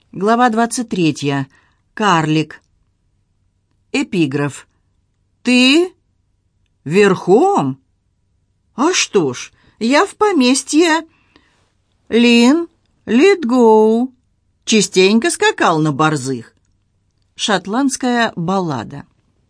Глава 23. Карлик. Эпиграф. «Ты? Верхом? А что ж, я в поместье Литгоу частенько скакал на борзых». Шотландская баллада.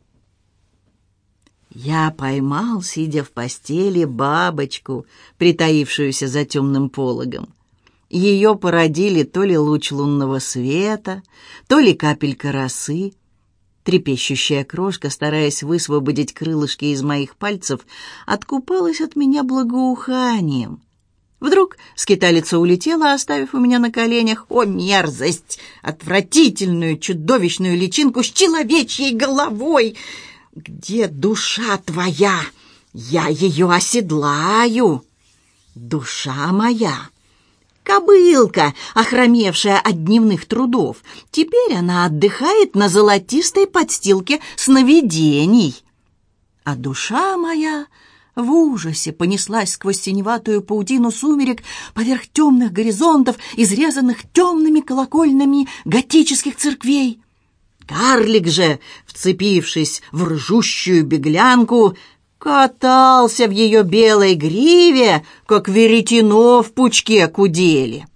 Я поймал, сидя в постели, бабочку, притаившуюся за темным пологом. Ее породили то ли луч лунного света, то ли капелька росы. Трепещущая крошка, стараясь высвободить крылышки из моих пальцев, откупалась от меня благоуханием. Вдруг скиталица улетела, оставив у меня на коленях, о мерзость, отвратительную чудовищную личинку с человечьей головой. «Где душа твоя? Я ее оседлаю, душа моя». Кобылка, охромевшая от дневных трудов, теперь она отдыхает на золотистой подстилке сновидений. А душа моя в ужасе понеслась сквозь синеватую паутину сумерек поверх темных горизонтов, изрезанных темными колокольнями готических церквей. Карлик же, вцепившись в ржущую беглянку, катался в ее белой гриве, как веретено в пучке кудели.